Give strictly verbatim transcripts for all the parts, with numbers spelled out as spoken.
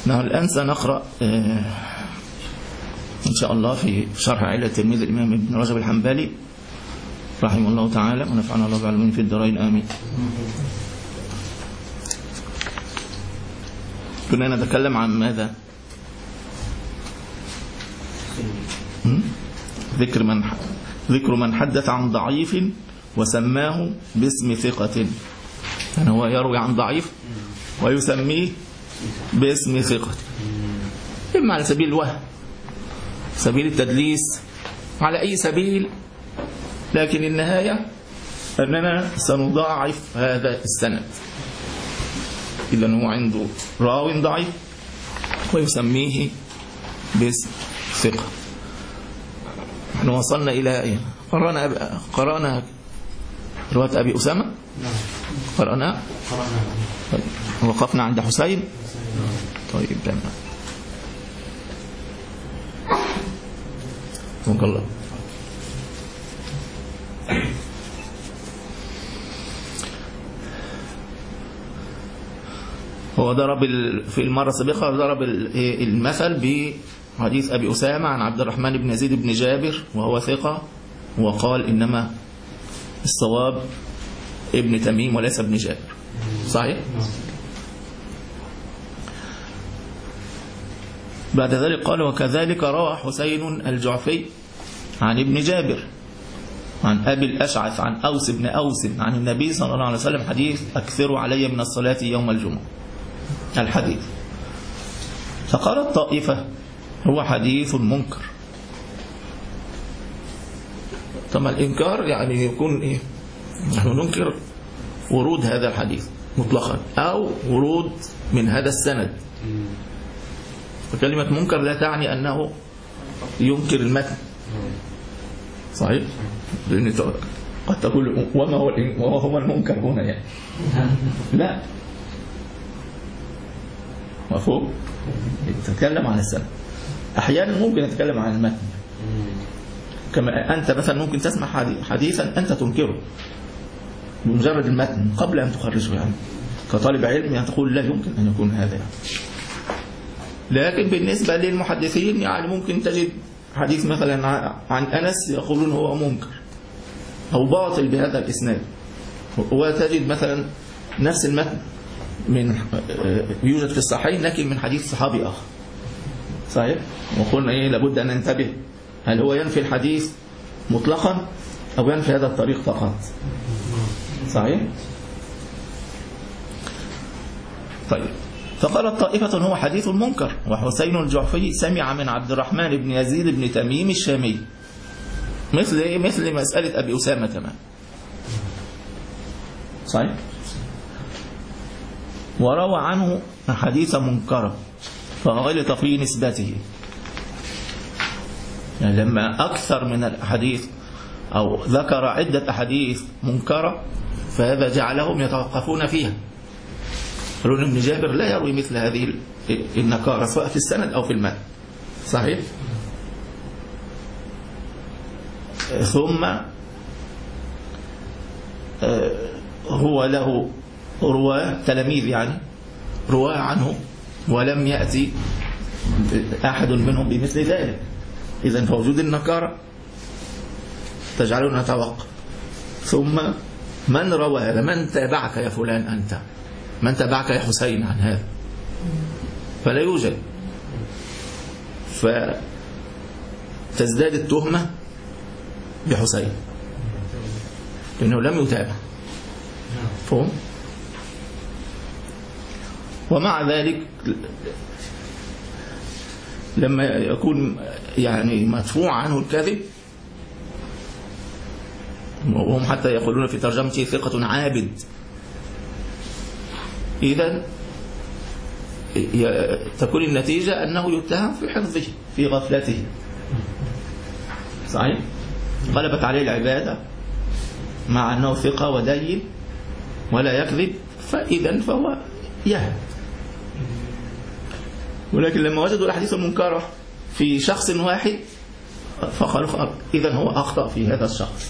نحن الآن سنقرأ إن شاء الله في شرح علة الترمذي الإمام ابن رجب الحنبلي رحمه الله تعالى، ونفعنا الله بالعلمين في الدارين آمين. كنا نتكلم عن ماذا؟ ذكر من ذكر من حدث عن ضعيف وسماه باسم ثقة، يعني هو يروي عن ضعيف ويسميه باسم ثقة، إما على سبيل الوهم، سبيل التدليس، على أي سبيل، لكن النهاية أننا سنضاعف هذا السند. إذن هو عنده راو ضعيف ويسميه باسم ثقة. نحن وصلنا إلى إيه؟ قرأنا قرأنا رواية أبي أسامة، قرأنا وقفنا عند حسين. طيب تمام، سبحانك الله. هو ضرب في المرة السابقة ضرب المثل بحديث أبي أسامة عن عبد الرحمن بن يزيد بن جابر وهو ثقة، وقال إنما الصواب ابن تميم وليس ابن جابر. صحيح؟ بعد ذلك قال وكذلك روى حسين الجعفي عن ابن جابر عن أبي الأشعث عن أوس بن أوس عن النبي صلى الله عليه وسلم حديث أكثروا علي من الصلاة يوم الجمعة، الحديث. فقال الطائفة هو حديث منكر. طبعا الإنكار يعني يكون إيه؟ نحن ننكر ورود هذا الحديث مطلقا أو ورود من هذا السند. فكلمة منكر لا تعني أنه ينكر المتن. صحيح؟ لأن قد تقول وما هو وهو المنكر هنا يعني. لا، مفهوم؟ تتكلم عن السند. أحيانا ممكن نتكلم عن المتن، كما أنت مثلا ممكن تسمع حديثا أنت تنكره بمجرد المتن قبل أن تخرجه، يعني كطالب علم يعني تقول لا يمكن أن يكون هذا يعني. لكن بالنسبة للمحدثين يعني ممكن تجد حديث مثلا عن أنس يقولون هو منكر أو باطل بهذا الإسناد، وتجد مثلا نفس المتن من يوجد في الصحيحين لكن من حديث صحابي آخر. صحيح؟ وقلنا إيه لابد أن ننتبه، هل هو ينفي الحديث مطلقا أو ينفي هذا الطريق فقط؟ صحيح؟ طيب، فقالت طائفة هو حديث منكر، وحسين الجعفي سمع من عبد الرحمن بن يزيد بن تميم الشامي، مثل إيه؟ مثل مسألة أبي أسامة تمام. صحيح؟ وروى عنه حديث منكر فغلط في نسبته، يعني لما أكثر من الأحاديث أو ذكر عدة أحاديث منكرة فهذا جعلهم يتوقفون فيها. قالوا ابن جابر لا يروي مثل هذه النكارة سواء في السند أو في المتن. صحيح؟ ثم هو له رواه تلاميذ يعني رواه عنه ولم يأتي أحد منهم بمثل ذلك. إذن فوجود النكارة تجعلنا نتوقف. ثم من روى هذا؟ من تابعك يا فلان أنت؟ من تابعك يا حسين عن هذا؟ فلا يوجد، فتزداد التهمة بحسين لأنه لم يتابع. فهم؟ ومع ذلك لما يكون يعني مدفوع عنه الكذب، وهم حتى يقولون في ترجمته ثقة عابد، إذن تكون النتيجة أنه يتهم في حفظه في غفلته. صحيح؟ غلبت عليه العبادة مع أنه ثقة ودين ولا يكذب، فإذن فهو يهب. ولكن لما وجدوا الأحاديث المنكرة في شخص واحد فقالوا إذن هو أخطأ في هذا الشخص،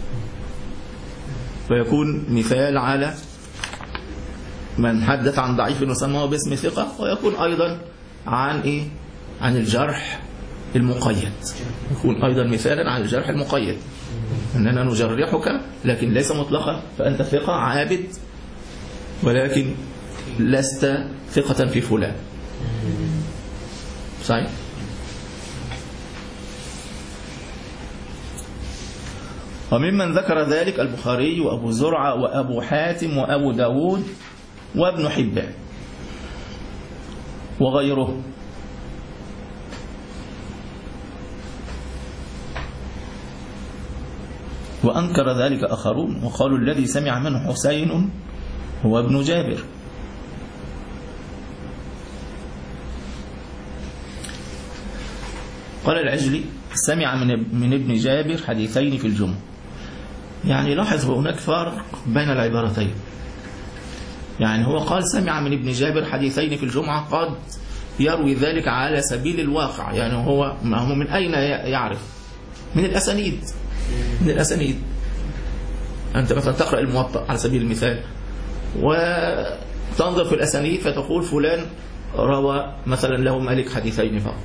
فيكون مثال على من حدث عن ضعيف وسماه باسم ثقة، ويكون أيضا عن إيه؟ عن الجرح المقيد، يكون أيضا مثالا عن الجرح المقيد، أننا نجرحك لكن ليس مطلقا، فأنت ثقة عابد ولكن لست ثقة في فلان. صحيح؟ وممن ذكر ذلك البخاري وأبو زرعة وأبو حاتم وأبو داود وابن حبان وغيره. وأنكر ذلك آخرون وقالوا الذي سمع منه حسين هو ابن جابر. قال العجلي سمع من من ابن جابر حديثين في الجمعة. يعني لاحظ هناك فرق بين العبارتين. يعني هو قال سمع من ابن جابر حديثين في الجمعة، قد يروي ذلك على سبيل الواقع، يعني هو ما هو من أين يعرف؟ من الأسانيد، من الأسانيد. أنت مثلا تقرأ الموطأ على سبيل المثال وتنظر في الأسانيد فتقول فلان روى مثلا له مالك حديثين فقط،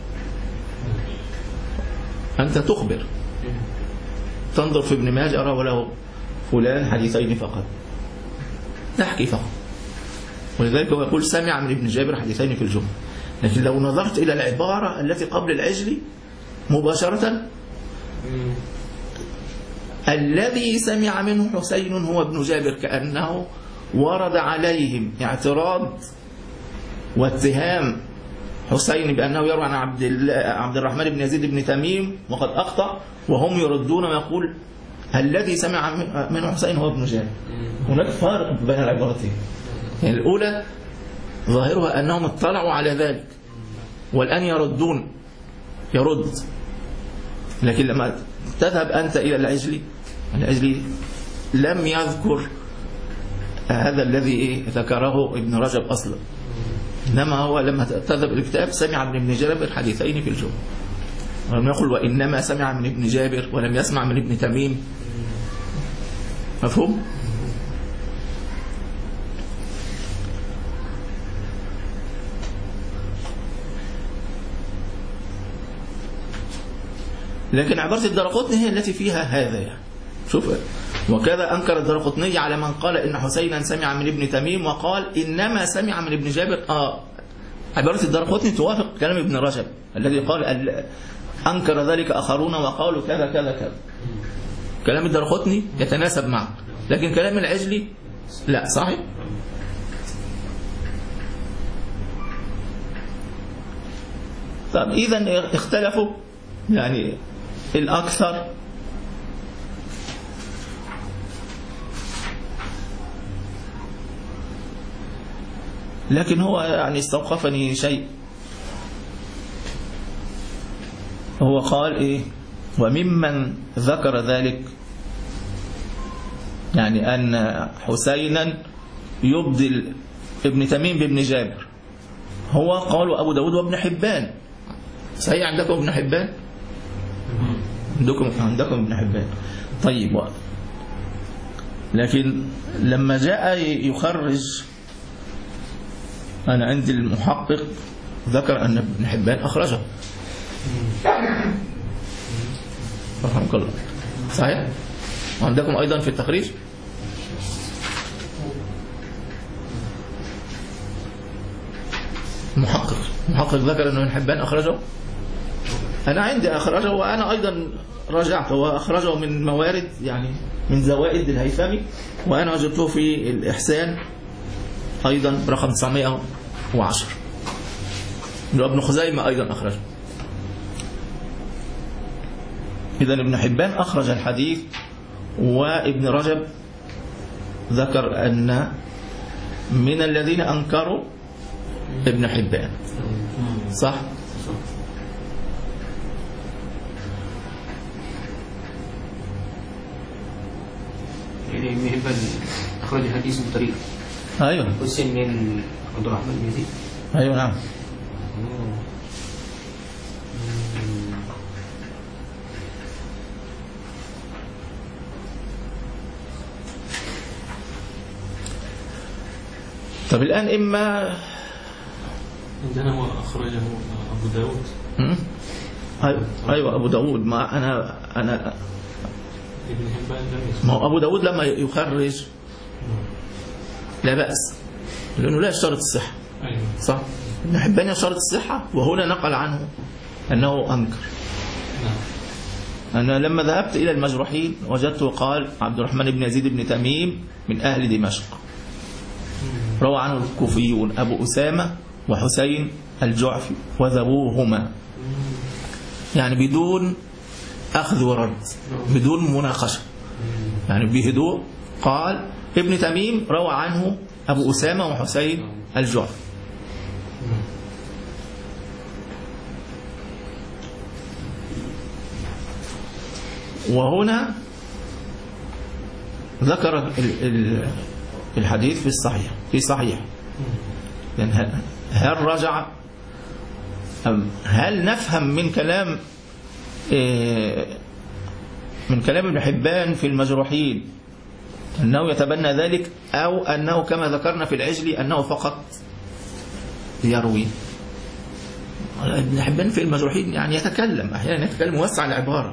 أنت تخبر. تنظر في ابن ماجه روى له فلان حديثين فقط، تحكي فقط. ولذلك هو يقول سمع من ابن جابر حديثين في الجمعة. لكن لو نظرت إلى العبارة التي قبل العجلي مباشرة، الذي سمع منه حسين هو ابن جابر، كأنه ورد عليهم اعتراض واتهام حسين بأنه يروي عن عبد عبد الرحمن بن يزيد بن تميم وقد أخطأ، وهم يردون ويقول الذي سمع منه حسين هو ابن جابر. هناك فارق بين العبارتين. يعني الأولى ظاهرها أنهم اطلعوا على ذلك والآن يردون، يرد. لكن لما تذهب أنت إلى العجلي، العجلي لم يذكر هذا الذي ذكره ابن رجب أصلا، إنما هو لما تذهب الكتاب سمع من ابن جابر حديثين في الجمعة، ولم يقل وإنما سمع من ابن جابر ولم يسمع من ابن تميم. مفهوم؟ لكن عبارة الدرقطني هي التي فيها هذا. يعني شوف، وكذا أنكر الدرقطني على من قال إن حسينا سمع من ابن تميم وقال إنما سمع من ابن جابر. آه عبارة الدرقطني توافق كلام ابن رجب الذي قال أنكر ذلك آخرون وقالوا كذا كذا كذا. كلام الدرقطني يتناسب معه، لكن كلام العجلي لا. صحيح؟ طب إذن اختلفوا يعني الأكثر لكن هو يعني استوقفني شيء. هو قال إيه؟ وممن ذكر ذلك يعني أن حسينا يبدل ابن تميم بابن جابر. هو قالوا أبو داود وابن حبان. صحيح عندكم ابن حبان؟ عندكم عندكم ابن حبان. طيب، لكن لما جاء يخرج، أنا عندي المحقق ذكر أن ابن حبان أخرجه. رحمك الله. صحيح؟ وعندكم أيضا في التخريج المحقق المحقق ذكر أن ابن حبان أخرجه. أنا عندي أخرجه، وأنا أيضا رجعت وأخرجه من موارد يعني من زوائد الهيثمي، وأنا وجدته في الإحسان أيضا برقم تسعمائة وعشرة. وابن خزيمة أيضا أخرجه. إذن ابن حبان أخرج الحديث، وابن رجب ذكر أن من الذين أنكروا ابن حبان. صح؟ يعني ابن حبان أخرج الحديث من طريق أيوه حسين من عبد الرحمن بن يزيد. أيوه نعم. طب الآن إما عندنا هو أخرجه أبو داود. أيوة أيوة أبو داود. ما أنا أنا ابن حبان لم يسمع. ما هو أبو داود لما يخرج لا بأس لأنه لا يشترط الصحة. أيوة. صح. ابن حبان يشترط الصحة وهنا نقل عنه أنه أنكر. نعم. أنا لما ذهبت إلى المجروحين وجدته قال عبد الرحمن بن يزيد بن تميم من أهل دمشق، روى عنه الكوفيون أبو أسامة وحسين الجعفي وذبوهما، يعني بدون أخذ ورد، بدون مناقشة، يعني بهدوء قال ابن تميم روى عنه أبو أسامة وحسين الجعفي. وهنا ذكر الحديث في الصحيح في صحيح يعني هل رجع أم هل نفهم من كلام من كلام ابن حبان في المجروحين أنه يتبنى ذلك، أو أنه كما ذكرنا في العجلي أنه فقط يروي؟ ابن حبان في المجروحين يعني يتكلم أحيانا يتكلم موسع العبارة.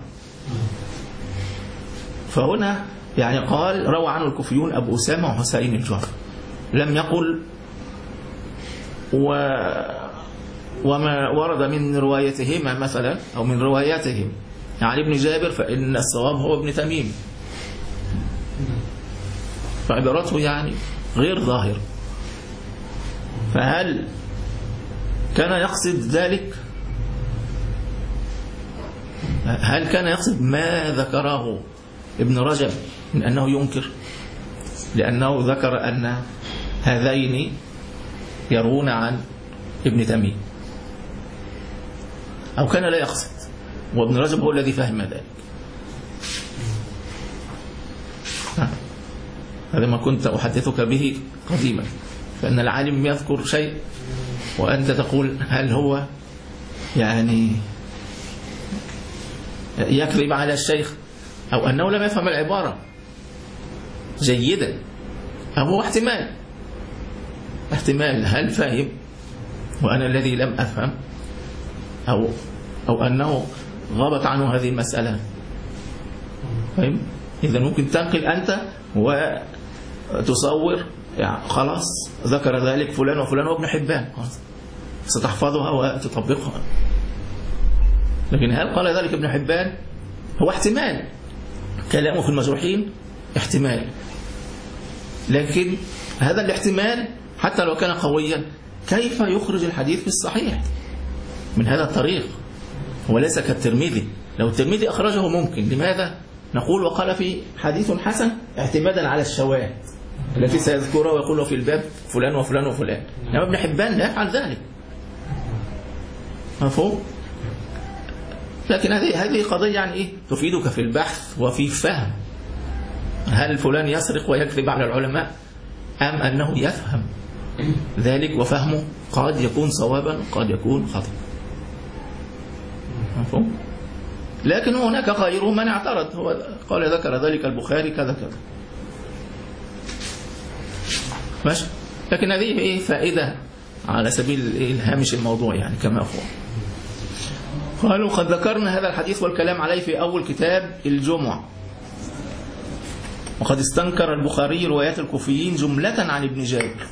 فهنا يعني قال روى عنه الكوفيون أبو أسامة وحسين الجعفي، لم يقل و وما ورد من روايتهما مثلا أو من رواياتهم يعني ابن جابر فإن الصواب هو ابن تميم، فعبارته يعني غير ظاهر. فهل كان يقصد ذلك؟ هل كان يقصد ما ذكره ابن رجب من أنه ينكر لأنه ذكر أن هذين يروون عن ابن تميم، أو كان لا يقصد وابن رجب هو الذي فهم ذلك؟ هذا ما كنت أحدثك به قديما، فإن العالم يذكر شيء وأنت تقول هل هو يعني يكذب على الشيخ أو أنه لم يفهم العبارة جيدا، أو هو احتمال احتمال هل فهم وأنا الذي لم أفهم، أو أو أنه غابت عنه هذه المسألة. فهم؟ إذا ممكن تنقل أنت وتصور يعني خلاص ذكر ذلك فلان وفلان وابن حبان، ستحفظها وتطبقها. لكن هل قال ذلك ابن حبان؟ هو احتمال، كلامه في المجروحين احتمال، لكن هذا الاحتمال حتى لو كان قويا كيف يخرج الحديث في الصحيح من هذا الطريق؟ وليس كالترمذي. لو الترمذي أخرجه ممكن، لماذا؟ نقول وقال في حديث حسن اعتمادا على الشواهد التي سيذكرها ويقول في الباب فلان وفلان وفلان. لما ابن حبان لا يفعل ذلك، مفهوم؟ لكن هذه هذه قضية يعني إيه؟ تفيدك في البحث وفي فهم هل فلان يسرق ويكذب على العلماء أم أنه يفهم ذلك وفهمه قد يكون صوابا قد يكون خطأ، مفهوم؟ لكن هناك غيره من اعترض، هو قال ذكر ذلك البخاري كذا كذا، ماشي. لكن هذه ايه فائدة على سبيل الهامش الموضوع يعني كما هو. قالوا قد ذكرنا هذا الحديث والكلام عليه في أول كتاب الجمعة، وقد استنكر البخاري روايات الكوفيين جملة عن ابن جابر،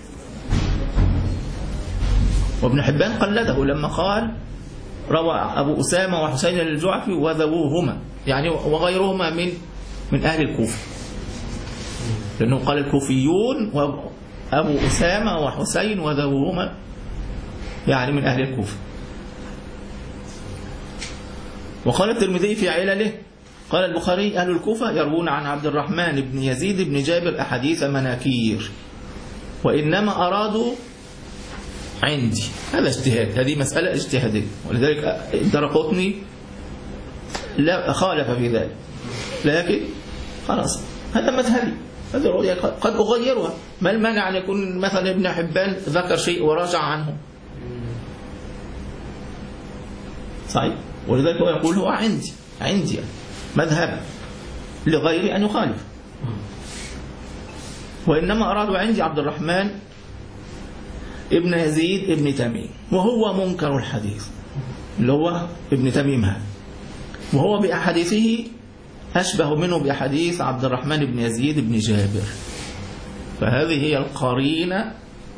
وابن حبان قلده لما قال روى أبو أسامة وحسين الجعفي وذووهما، يعني وغيرهما من من أهل الكوفة، لأنه قال الكوفيون وأبو أسامة وحسين وذووهما يعني من أهل الكوفة. وقال الترمذي في علله قال البخاري أهل الكوفة يروون عن عبد الرحمن بن يزيد بن جابر أحاديث مناكير وإنما أرادوا عندي. هذا اجتهاد، هذه مسألة اجتهادية، ولذلك الدرقطني لا خالف في ذلك، لكن خلاص هذا مذهبي، هذه الرؤية قد أغيرها. ما المانع أن يكون مثلا ابن حبان ذكر شيء ورجع عنه؟ صحيح، ولذلك هو يقول هو عندي عندي مذهب لغير أن يخالف. وإنما أرادوا عندي عبد الرحمن ابن يزيد ابن تميم، وهو منكر الحديث اللي هو ابن تميم هذا، وهو بأحاديثه أشبه منه بأحاديث عبد الرحمن بن يزيد بن جابر. فهذه هي القرينة،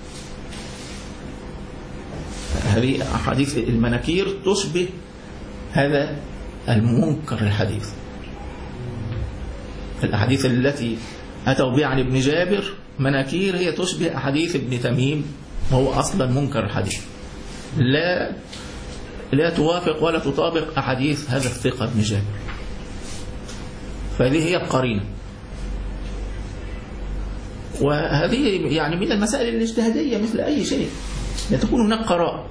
هذه أحاديث المناكير تشبه هذا المنكر الحديث. الأحاديث التي أتوا بها عن ابن جابر مناكير هي تشبه أحاديث ابن تميم وهو أصلا منكر الحديث، لا لا توافق ولا تطابق أحاديث هذا الثقة ابن جابر. فهذه هي القرينة. وهذه يعني من المسائل الاجتهادية مثل أي شيء، لا تكون هناك قراء،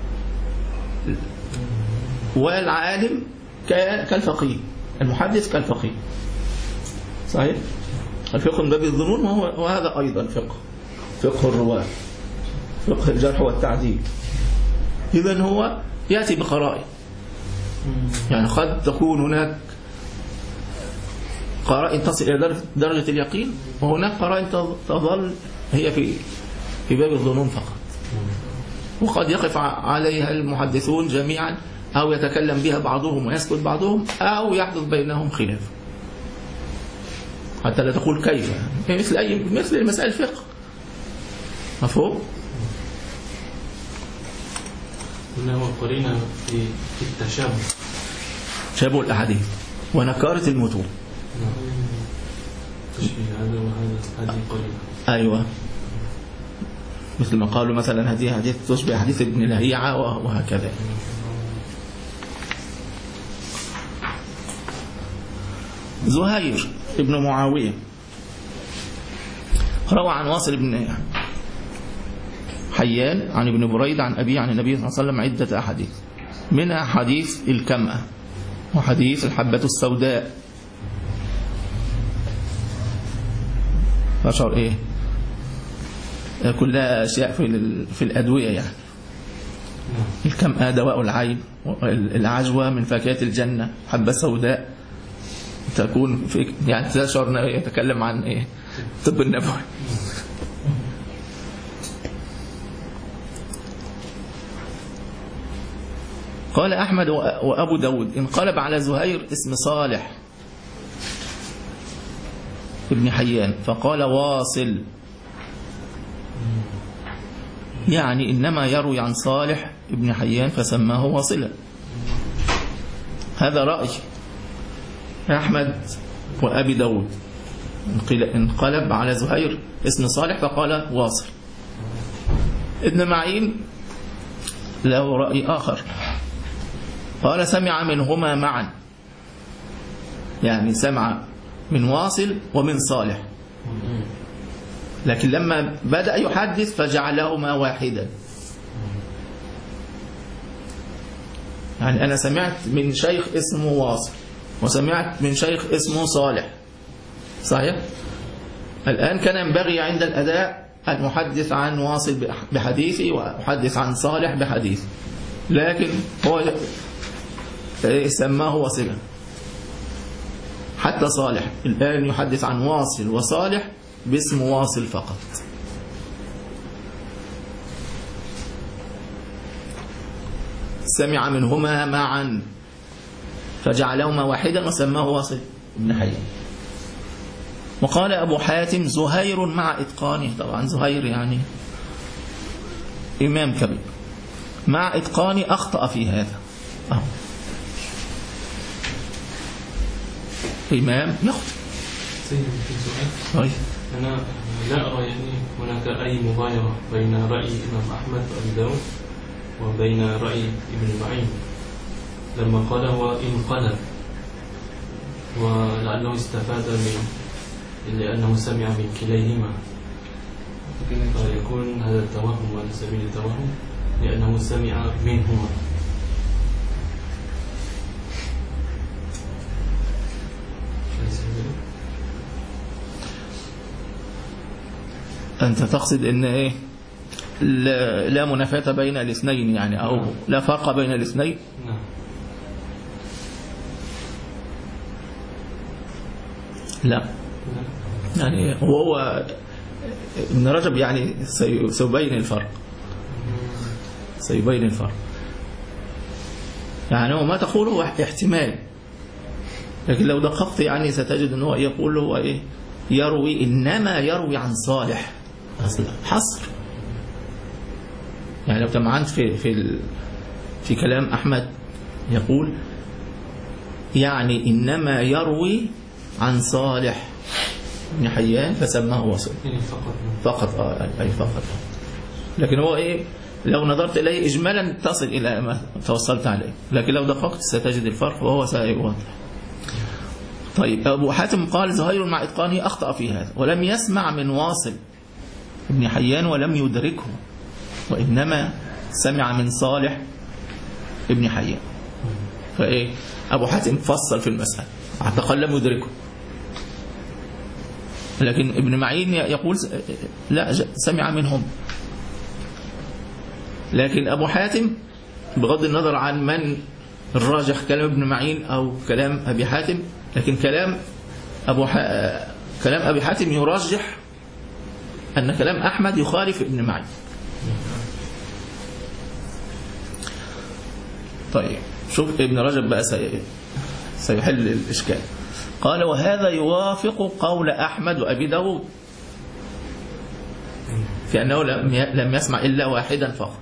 والعالم كالفقيه، المحدث كالفقيه. صحيح؟ الفقه من باب الظنون، وهذا أيضا فقه، فقه الرواة، فقه الجرح والتعديل. إذن هو يأتي بقرائن، يعني قد تكون هناك قرائن تصل إلى درجة اليقين، وهناك قرائن تظل هي في في باب الظنون فقط، وقد يقف عليها المحدثون جميعا، أو يتكلم بها بعضهم ويسكت بعضهم، أو يحدث بينهم خلاف، حتى لا تقول كيف، مثل أي مثل المسائل الفقه. مفهوم؟ هنا هو قرينة في في التشابه، تشابه الأحاديث ونكارة المتون. تشبيه هذا وهذا، هذه قرينة. أيوة، مثل ما قالوا مثلا هذه حديث تشبه حديث ابن لهيعة وهكذا. زهير ابن معاوية روى عن واصل بن حيان عن ابن بريد عن أبي عن النبي صلى الله عليه وسلم عدة أحاديث، منها حديث الكمأة وحديث الحبة السوداء. أشعر إيه كلها أشياء في في الأدوية، يعني الكمأة دواء العين، العجوة من فاكهة الجنة، حبة سوداء تكون في، يعني تشعر يتكلم عن إيه طب النبوي. قال أحمد وأبو داود انقلب على زهير اسم صالح ابن حيان فقال واصل، يعني إنما يروي عن صالح ابن حيان فسماه واصلا. هذا رأي أحمد وأبي داود، انقلب على زهير اسم صالح فقال واصل. ابن معين له رأي آخر، قال سمع منهما معا، يعني سمع من واصل ومن صالح، لكن لما بدأ يحدث فجعلهما واحدا. يعني أنا سمعت من شيخ اسمه واصل وسمعت من شيخ اسمه صالح، صحيح؟ الآن كان ينبغي عند الأداء أن أحدث عن واصل بحديثي وأحدث عن صالح بحديث، لكن هو سماه واصلا. حتى صالح الآن يحدث عن واصل وصالح باسم واصل فقط. سمع منهما معا فجعلهما واحدا وسماه واصل ابن حيان. وقال أبو حاتم زهير مع إتقانه، طبعا زهير يعني إمام كبير، مع إتقانه أخطأ في هذا. أهو. إمام يخطئ. سيدي في سؤال، أنا لا أرى يعني هناك أي مغايرة بين رأي الإمام أحمد وأبي داود وبين رأي ابن معين لما قال هو انقلب، ولعله استفاد من لأنه سمع من كليهما، فيكون هذا التوهم على سبيل التوهم لأنه سمع منهما. أنت تقصد إن إيه لا, لا منافاة بين الاثنين، يعني أو لا فرق بين الاثنين؟ نعم. لا، يعني وهو ابن رجب يعني سيبين الفرق، سيبين الفرق. يعني هو ما تقوله هو احتمال، لكن لو دققت يعني ستجد أنه يقول هو إيه؟ يروي، إنما يروي عن صالح، حصر. يعني لو تمعنت في في في كلام أحمد يقول يعني إنما يروي عن صالح بن حيان فسماه وصل فقط. آه أي فقط. لكن هو إيه؟ لو نظرت إليه إجمالا تصل إلى ما توصلت عليه، لكن لو دققت ستجد الفرق وهو سيواضح. طيب أبو حاتم قال زهير مع إتقانه أخطأ في هذا ولم يسمع من واصل ابن حيان ولم يدركه، وإنما سمع من صالح ابن حيان. فإيه أبو حاتم فصل في المسألة، اعتقد لم يدركه، لكن ابن معين يقول لا سمع منهم. لكن أبو حاتم بغض النظر عن من الراجح كلام ابن معين أو كلام أبي حاتم، لكن كلام أبو ح... كلام أبي حاتم يرجح أن كلام أحمد يخالف ابن معين. طيب شوف ابن رجب بقى سي... سيحل الإشكال. قال وهذا يوافق قول أحمد وأبي داود في أنه لم لم يسمع إلا واحدا فقط.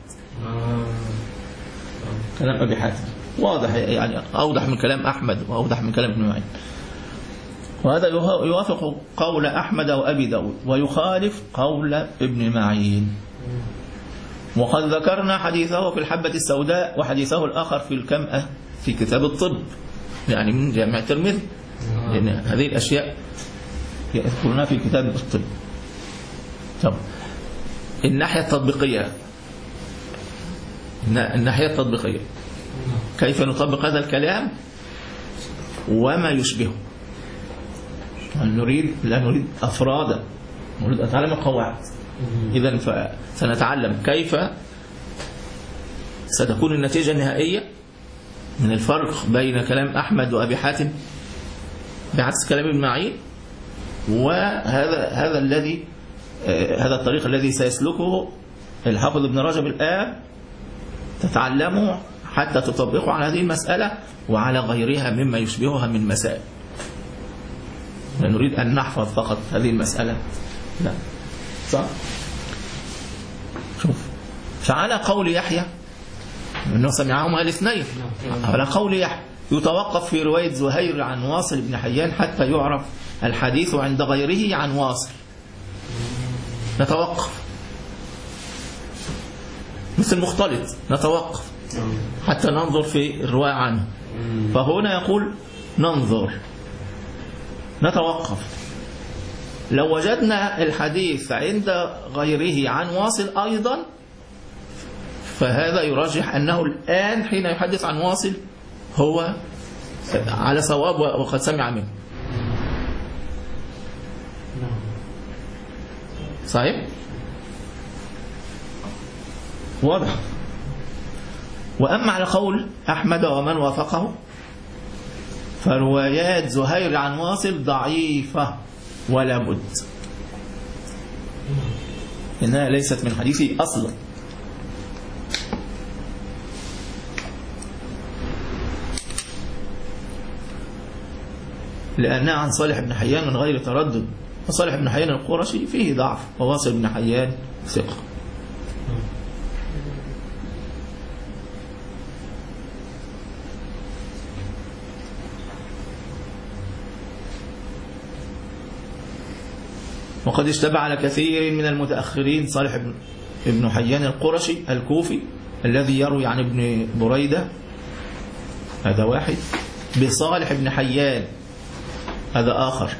كلام أبي حاتم واضح، يعني أوضح من كلام أحمد وأوضح من كلام ابن معين. وهذا يوافق قول أحمد وأبي داود ويخالف قول ابن معين. وقد ذكرنا حديثه في الحبة السوداء وحديثه الآخر في الكمأة في كتاب الطب، يعني من جامع الترمذي، لأن هذه الأشياء يذكرونها في كتاب الطب. طب الناحية التطبيقية، الناحية التطبيقية كيف نطبق هذا الكلام وما يشبهه؟ نريد لا نريد أفرادا، نريد أتعلم القواعد. إذن فسنتعلم كيف ستكون النتيجة النهائية من الفرق بين كلام أحمد وأبي حاتم بعكس كلام ابن معين، وهذا هذا الذي هذا الطريق الذي سيسلكه الحافظ ابن رجب الآن تتعلمه حتى تطبقه على هذه المسألة وعلى غيرها مما يشبهها من مسائل. لا نريد أن نحفظ فقط هذه المسألة، لا صح. شوف فعلى قول يحيى أنه سمعهما الاثنين، على قول يحيى يتوقف في رواية زهير عن واصل بن حيان حتى يعرف الحديث عند غيره عن واصل، نتوقف مثل مختلط، نتوقف حتى ننظر في الرواية عنه. فهنا يقول ننظر نتوقف، لو وجدنا الحديث عند غيره عن واصل أيضا فهذا يرجح أنه الآن حين يحدث عن واصل هو على صواب وقد سمع منه. صحيح؟ واضح. وأما على قول أحمد ومن وافقه فروايات زهير عن واصل ضعيفة ولا بد، إنها ليست من حديثي أصلا. لأنها عن صالح بن حيان من غير تردد، فصالح بن حيان القرشي فيه ضعف وواصل بن حيان ثقة. وقد اشتبه على كثير من المتأخرين صالح بن حيان القرشي الكوفي الذي يروي عن ابن بريدة، هذا واحد، بصالح بن حيان هذا آخر.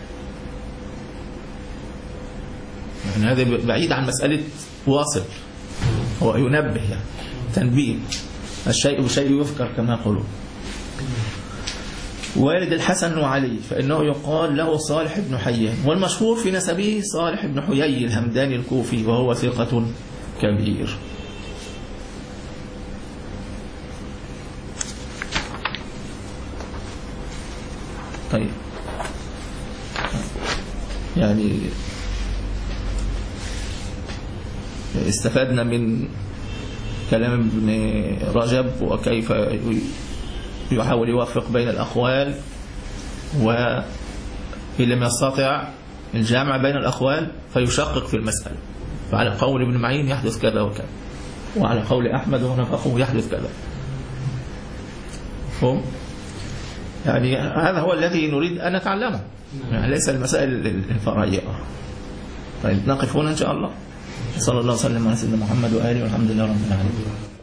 يعني هذا بعيد عن مسألة واصل، هو ينبه يعني تنبيه، الشيء بشيء يذكر كما يقولون. والد الحسن وعلي فإنه يقال له صالح بن حيان، والمشهور في نسبه صالح بن حيي الهمداني الكوفي وهو ثقة كبير. طيب يعني استفدنا من كلام ابن رجب وكيف يحاول يوفق بين الأقوال، وإن لم يستطع الجامع بين الأقوال فيشقق في المسألة، فعلى قول ابن معين يحدث كذا وكذا، وعلى قول أحمد ونفقه يحدث كذا. هم يعني هذا هو الذي نريد أن نتعلمه، يعني ليس المسائل الفرعية. طيب نقف هنا إن شاء الله. صلى الله وسلم على سيدنا محمد وآله والحمد لله رب العالمين.